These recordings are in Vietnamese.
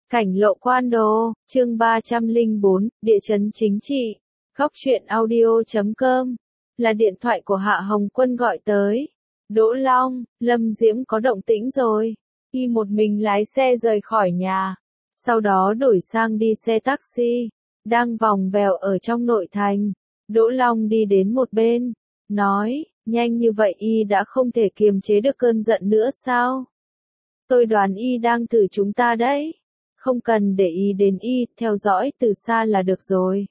Cảnh lộ quan đồ, chương 304, địa chấn chính trị. Góc truyện audio.com là điện thoại của Hạ Hồng Quân gọi tới. Đỗ Long, Lâm Diễm có động tĩnh rồi. Y một mình lái xe rời khỏi nhà. Sau đó đổi sang đi xe taxi. Đang vòng vèo ở trong nội thành. Đỗ Long đi đến một bên. Nói, nhanh như vậy Y đã không thể kiềm chế được cơn giận nữa sao? Tôi đoán Y đang thử chúng ta đấy. Không cần để ý đến Y, theo dõi từ xa là được rồi.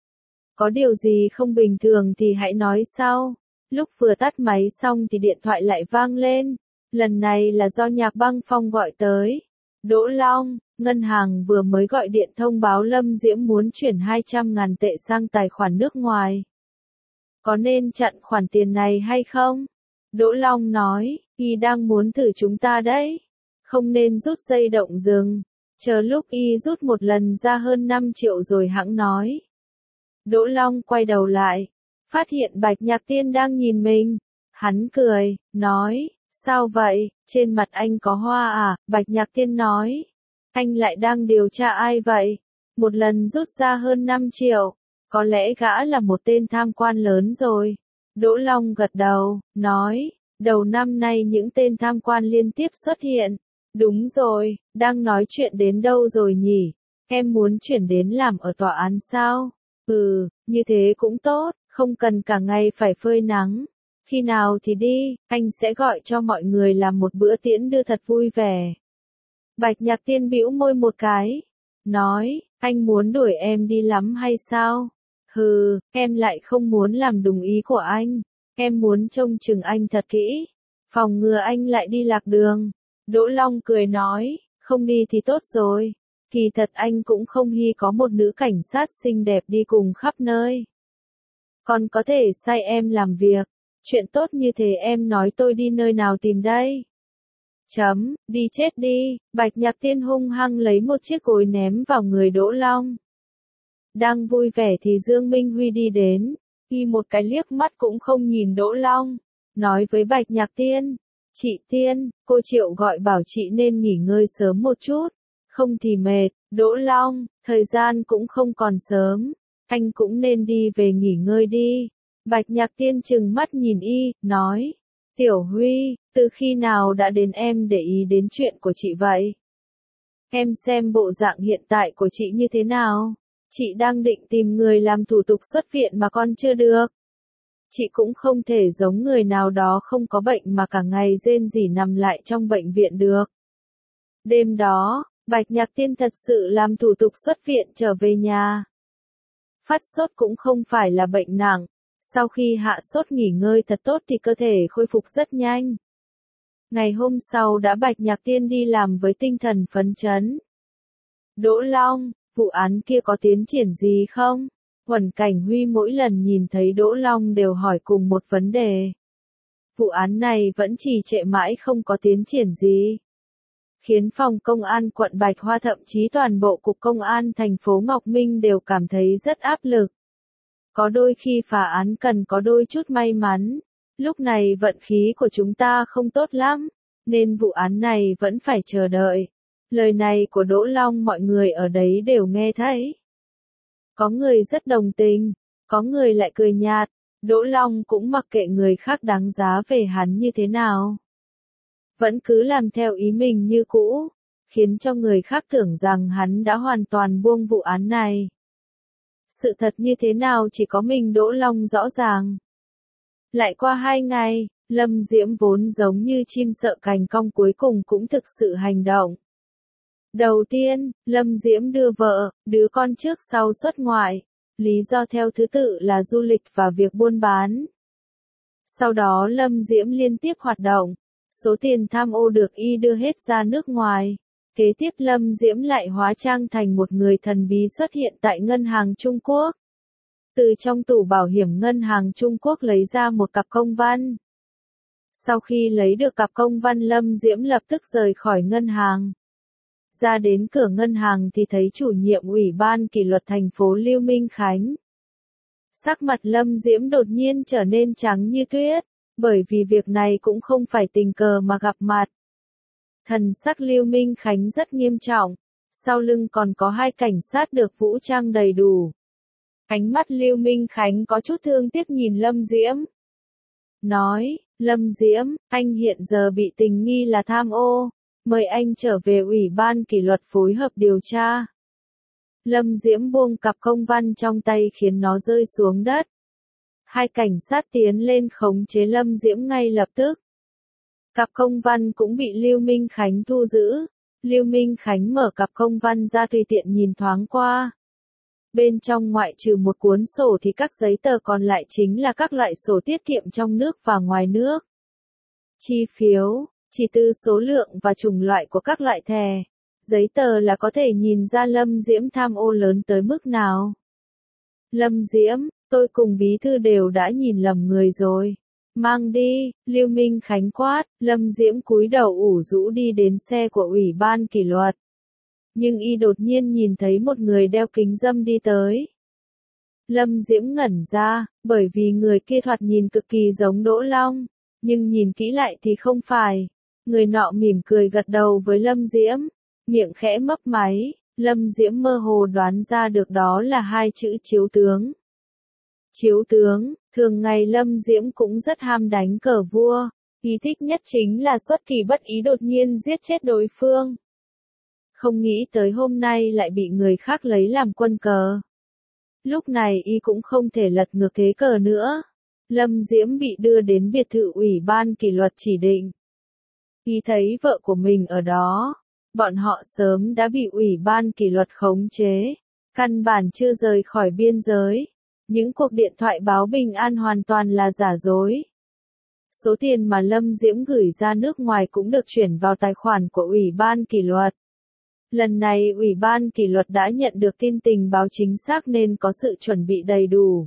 Có điều gì không bình thường thì hãy nói sau. Lúc vừa tắt máy xong thì điện thoại lại vang lên. Lần này là do Nhạc Băng Phong gọi tới. Đỗ Long, ngân hàng vừa mới gọi điện thông báo Lâm Diễm muốn chuyển 200.000 tệ sang tài khoản nước ngoài. Có nên chặn khoản tiền này hay không? Đỗ Long nói, Y đang muốn thử chúng ta đấy. Không nên rút dây động rừng. Chờ lúc Y rút một lần ra hơn 5 triệu rồi hẵng nói. Đỗ Long quay đầu lại, phát hiện Bạch Nhạc Tiên đang nhìn mình. Hắn cười, nói, sao vậy, trên mặt anh có hoa à? Bạch Nhạc Tiên nói, anh lại đang điều tra ai vậy? Một lần rút ra hơn 5 triệu, có lẽ gã là một tên tham quan lớn rồi. Đỗ Long gật đầu, nói, đầu năm nay những tên tham quan liên tiếp xuất hiện. Đúng rồi, đang nói chuyện đến đâu rồi nhỉ? Em muốn chuyển đến làm ở tòa án sao? Như thế cũng tốt, không cần cả ngày phải phơi nắng. Khi nào thì đi, anh sẽ gọi cho mọi người làm một bữa tiễn đưa thật vui vẻ. Bạch Nhạc Tiên bĩu môi một cái, nói, anh muốn đuổi em đi lắm hay sao? Em lại không muốn làm đúng ý của anh. Em muốn trông chừng anh thật kỹ, phòng ngừa anh lại đi lạc đường. Đỗ Long cười nói, không đi thì tốt rồi. Kỳ thật anh cũng không hy có một nữ cảnh sát xinh đẹp đi cùng khắp nơi. Còn có thể sai em làm việc. Chuyện tốt như thế em nói tôi đi nơi nào tìm đây? Đi chết đi. Bạch Nhạc Tiên hung hăng lấy một chiếc gối ném vào người Đỗ Long. Đang vui vẻ thì Dương Minh Huy đi đến. Y một cái liếc mắt cũng không nhìn Đỗ Long. Nói với Bạch Nhạc Tiên. Chị Tiên, cô Triệu gọi bảo chị nên nghỉ ngơi sớm một chút. Không thì mệt. Đỗ Long, thời gian cũng không còn sớm. Anh cũng nên đi về nghỉ ngơi đi. Bạch Nhạc Tiên trừng mắt nhìn Y, nói. Tiểu Huy, từ khi nào đã đến em để ý đến chuyện của chị vậy? Em xem bộ dạng hiện tại của chị như thế nào? Chị đang định tìm người làm thủ tục xuất viện mà con chưa được. Chị cũng không thể giống người nào đó không có bệnh mà cả ngày rên rỉ nằm lại trong bệnh viện được. Đêm đó, Bạch Nhạc Tiên thật sự làm thủ tục xuất viện trở về nhà. Phát sốt cũng không phải là bệnh nặng. Sau khi hạ sốt nghỉ ngơi thật tốt thì cơ thể khôi phục rất nhanh. Ngày hôm sau đã Bạch Nhạc Tiên đi làm với tinh thần phấn chấn. Đỗ Long, vụ án kia có tiến triển gì không? Huẩn Cảnh Huy mỗi lần nhìn thấy Đỗ Long đều hỏi cùng một vấn đề. Vụ án này vẫn trì trệ mãi không có tiến triển gì. Khiến phòng công an quận Bạch Hoa thậm chí toàn bộ cục công an thành phố Ngọc Minh đều cảm thấy rất áp lực. Có đôi khi phá án cần có đôi chút may mắn. Lúc này vận khí của chúng ta không tốt lắm, nên vụ án này vẫn phải chờ đợi. Lời này của Đỗ Long mọi người ở đấy đều nghe thấy. Có người rất đồng tình, có người lại cười nhạt. Đỗ Long cũng mặc kệ người khác đánh giá về hắn như thế nào. Vẫn cứ làm theo ý mình như cũ, khiến cho người khác tưởng rằng hắn đã hoàn toàn buông vụ án này. Sự thật như thế nào chỉ có mình Đỗ Long rõ ràng. Lại qua 2 ngày, Lâm Diễm vốn giống như chim sợ cành cong cuối cùng cũng thực sự hành động. Đầu tiên, Lâm Diễm đưa vợ, đứa con trước sau xuất ngoại. Lý do theo thứ tự là du lịch và việc buôn bán. Sau đó Lâm Diễm liên tiếp hoạt động. Số tiền tham ô được Y đưa hết ra nước ngoài. Kế tiếp Lâm Diễm lại hóa trang thành một người thần bí xuất hiện tại ngân hàng Trung Quốc. Từ trong tủ bảo hiểm ngân hàng Trung Quốc lấy ra một cặp công văn. Sau khi lấy được cặp công văn Lâm Diễm lập tức rời khỏi ngân hàng. Ra đến cửa ngân hàng thì thấy chủ nhiệm ủy ban kỷ luật thành phố Lưu Minh Khánh. Sắc mặt Lâm Diễm đột nhiên trở nên trắng như tuyết, bởi vì việc này cũng không phải tình cờ mà gặp mặt. Thần sắc Lưu Minh Khánh rất nghiêm trọng, sau lưng còn có 2 cảnh sát được vũ trang đầy đủ. Ánh mắt Lưu Minh Khánh có chút thương tiếc nhìn Lâm Diễm. Nói, Lâm Diễm, anh hiện giờ bị tình nghi là tham ô, mời anh trở về Ủy ban kỷ luật phối hợp điều tra. Lâm Diễm buông cặp công văn trong tay khiến nó rơi xuống đất. 2 cảnh sát tiến lên khống chế Lâm Diễm ngay lập tức. Cặp công văn cũng bị Lưu Minh Khánh thu giữ. Lưu Minh Khánh mở cặp công văn ra tùy tiện nhìn thoáng qua. Bên trong ngoại trừ một cuốn sổ thì các giấy tờ còn lại chính là các loại sổ tiết kiệm trong nước và ngoài nước. Chi phiếu, chỉ từ số lượng và chủng loại của các loại thẻ, giấy tờ là có thể nhìn ra Lâm Diễm tham ô lớn tới mức nào. Lâm Diễm, tôi cùng bí thư đều đã nhìn lầm người rồi. Mang đi, Lưu Minh Khánh quát, Lâm Diễm cúi đầu ủ rũ đi đến xe của Ủy ban kỷ luật. Nhưng y đột nhiên nhìn thấy một người đeo kính râm đi tới. Lâm Diễm ngẩn ra, bởi vì người kia thoạt nhìn cực kỳ giống Đỗ Long, nhưng nhìn kỹ lại thì không phải. Người nọ mỉm cười gật đầu với Lâm Diễm, miệng khẽ mấp máy, Lâm Diễm mơ hồ đoán ra được đó là 2 chữ chiếu tướng. Chiếu tướng, thường ngày Lâm Diễm cũng rất ham đánh cờ vua, ý thích nhất chính là xuất kỳ bất ý đột nhiên giết chết đối phương. Không nghĩ tới hôm nay lại bị người khác lấy làm quân cờ. Lúc này y cũng không thể lật ngược thế cờ nữa. Lâm Diễm bị đưa đến biệt thự Ủy ban kỷ luật chỉ định. Y thấy vợ của mình ở đó. Bọn họ sớm đã bị Ủy ban kỷ luật khống chế. Căn bản chưa rời khỏi biên giới. Những cuộc điện thoại báo bình an hoàn toàn là giả dối. Số tiền mà Lâm Diễm gửi ra nước ngoài cũng được chuyển vào tài khoản của Ủy ban kỷ luật. Lần này Ủy ban kỷ luật đã nhận được tin tình báo chính xác nên có sự chuẩn bị đầy đủ.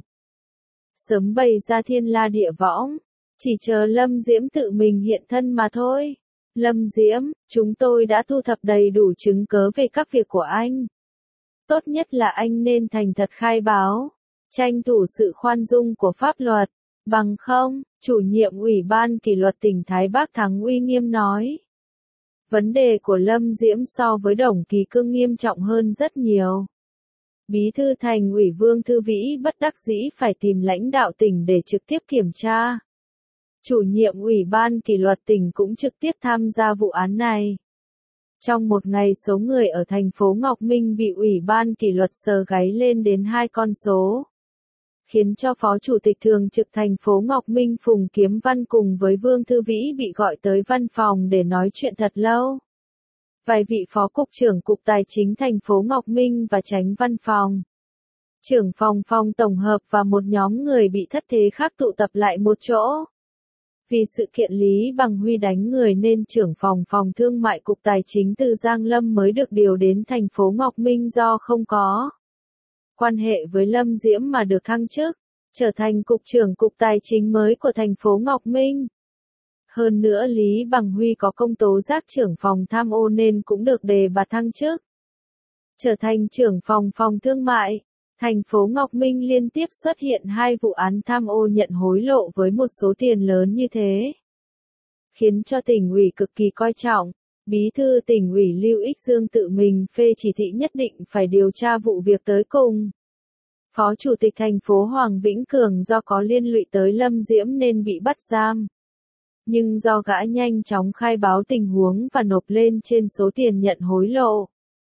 Sớm bày ra thiên la địa võng, chỉ chờ Lâm Diễm tự mình hiện thân mà thôi. Lâm Diễm, chúng tôi đã thu thập đầy đủ chứng cớ về các việc của anh. Tốt nhất là anh nên thành thật khai báo, tranh thủ sự khoan dung của pháp luật. Bằng không, chủ nhiệm Ủy ban kỷ luật tỉnh Thái Bắc Thắng uy nghiêm nói. Vấn đề của Lâm Diễm so với Đồng Kỳ Cương nghiêm trọng hơn rất nhiều. Bí thư Thành ủy Vương Thư Vĩ bất đắc dĩ phải tìm lãnh đạo tỉnh để trực tiếp kiểm tra. Chủ nhiệm Ủy ban kỷ luật tỉnh cũng trực tiếp tham gia vụ án này. Trong một ngày số người ở thành phố Ngọc Minh bị Ủy ban kỷ luật sờ gáy lên đến 2 con số. Khiến cho Phó Chủ tịch Thường trực thành phố Ngọc Minh Phùng Kiếm Văn cùng với Vương Thư Vĩ bị gọi tới văn phòng để nói chuyện thật lâu. Vài vị Phó Cục trưởng Cục Tài chính thành phố Ngọc Minh và Chánh Văn phòng, trưởng phòng tổng hợp và một nhóm người bị thất thế khác tụ tập lại một chỗ. Vì sự kiện Lý Bằng Huy đánh người nên trưởng phòng thương mại Cục Tài chính từ Giang Lâm mới được điều đến thành phố Ngọc Minh do không có quan hệ với Lâm Diễm mà được thăng chức, trở thành Cục trưởng Cục Tài chính mới của thành phố Ngọc Minh. Hơn nữa Lý Bằng Huy có công tố giác trưởng phòng tham ô nên cũng được đề bạt thăng chức. Trở thành trưởng phòng thương mại, thành phố Ngọc Minh liên tiếp xuất hiện 2 vụ án tham ô nhận hối lộ với một số tiền lớn như thế. Khiến cho tỉnh ủy cực kỳ coi trọng. Bí thư tỉnh ủy Lưu Ích Dương tự mình phê chỉ thị nhất định phải điều tra vụ việc tới cùng. Phó Chủ tịch thành phố Hoàng Vĩnh Cường do có liên lụy tới Lâm Diễm nên bị bắt giam. Nhưng do gã nhanh chóng khai báo tình huống và nộp lên trên số tiền nhận hối lộ.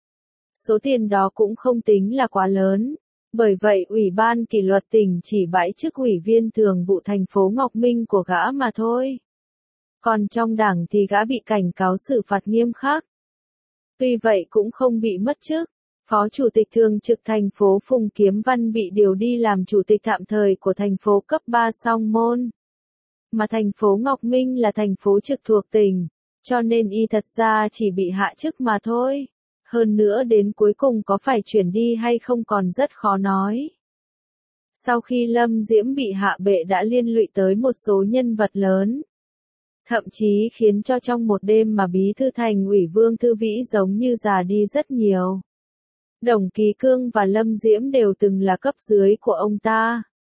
Số tiền đó cũng không tính là quá lớn. Bởi vậy Ủy ban kỷ luật tỉnh chỉ bãi chức ủy viên thường vụ thành phố Ngọc Minh của gã mà thôi. Còn trong đảng thì gã bị cảnh cáo xử phạt nghiêm khắc. Tuy vậy cũng không bị mất chức. Phó Chủ tịch Thường trực thành phố Phùng Kiếm Văn bị điều đi làm Chủ tịch tạm thời của thành phố cấp 3 Song Môn. Mà thành phố Ngọc Minh là thành phố trực thuộc tỉnh, cho nên y thật ra chỉ bị hạ chức mà thôi. Hơn nữa đến cuối cùng có phải chuyển đi hay không còn rất khó nói. Sau khi Lâm Diễm bị hạ bệ đã liên lụy tới một số nhân vật lớn. Thậm chí khiến cho trong một đêm mà Bí thư Thành ủy Vương Thư Vĩ giống như già đi rất nhiều. Đồng Kỳ Cương và Lâm Diễm đều từng là cấp dưới của ông ta.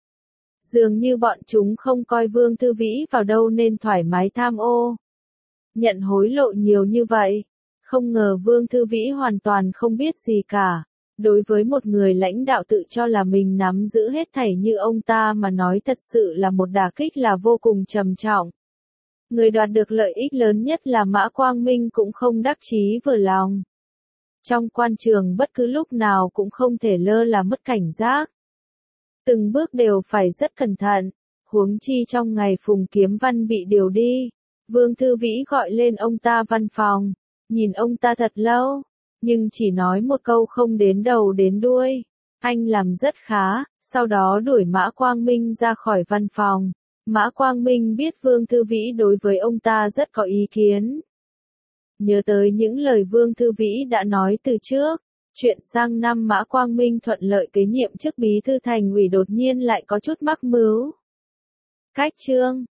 Dường như bọn chúng không coi Vương Thư Vĩ vào đâu nên thoải mái tham ô. Nhận hối lộ nhiều như vậy. Không ngờ Vương Thư Vĩ hoàn toàn không biết gì cả. Đối với một người lãnh đạo tự cho là mình nắm giữ hết thảy như ông ta mà nói thật sự là một đả kích là vô cùng trầm trọng. Người đoạt được lợi ích lớn nhất là Mã Quang Minh cũng không đắc chí vừa lòng. Trong quan trường bất cứ lúc nào cũng không thể lơ là mất cảnh giác. Từng bước đều phải rất cẩn thận, huống chi trong ngày Phùng Kiếm Văn bị điều đi. Vương Thư Vĩ gọi lên ông ta văn phòng, nhìn ông ta thật lâu, nhưng chỉ nói một câu không đến đầu đến đuôi. Anh làm rất khá, sau đó đuổi Mã Quang Minh ra khỏi văn phòng. Mã Quang Minh biết Vương Thư Vĩ đối với ông ta rất có ý kiến. Nhớ tới những lời Vương Thư Vĩ đã nói từ trước, chuyện sang năm Mã Quang Minh thuận lợi kế nhiệm chức bí thư thành ủy đột nhiên lại có chút mắc mứu. Cách chương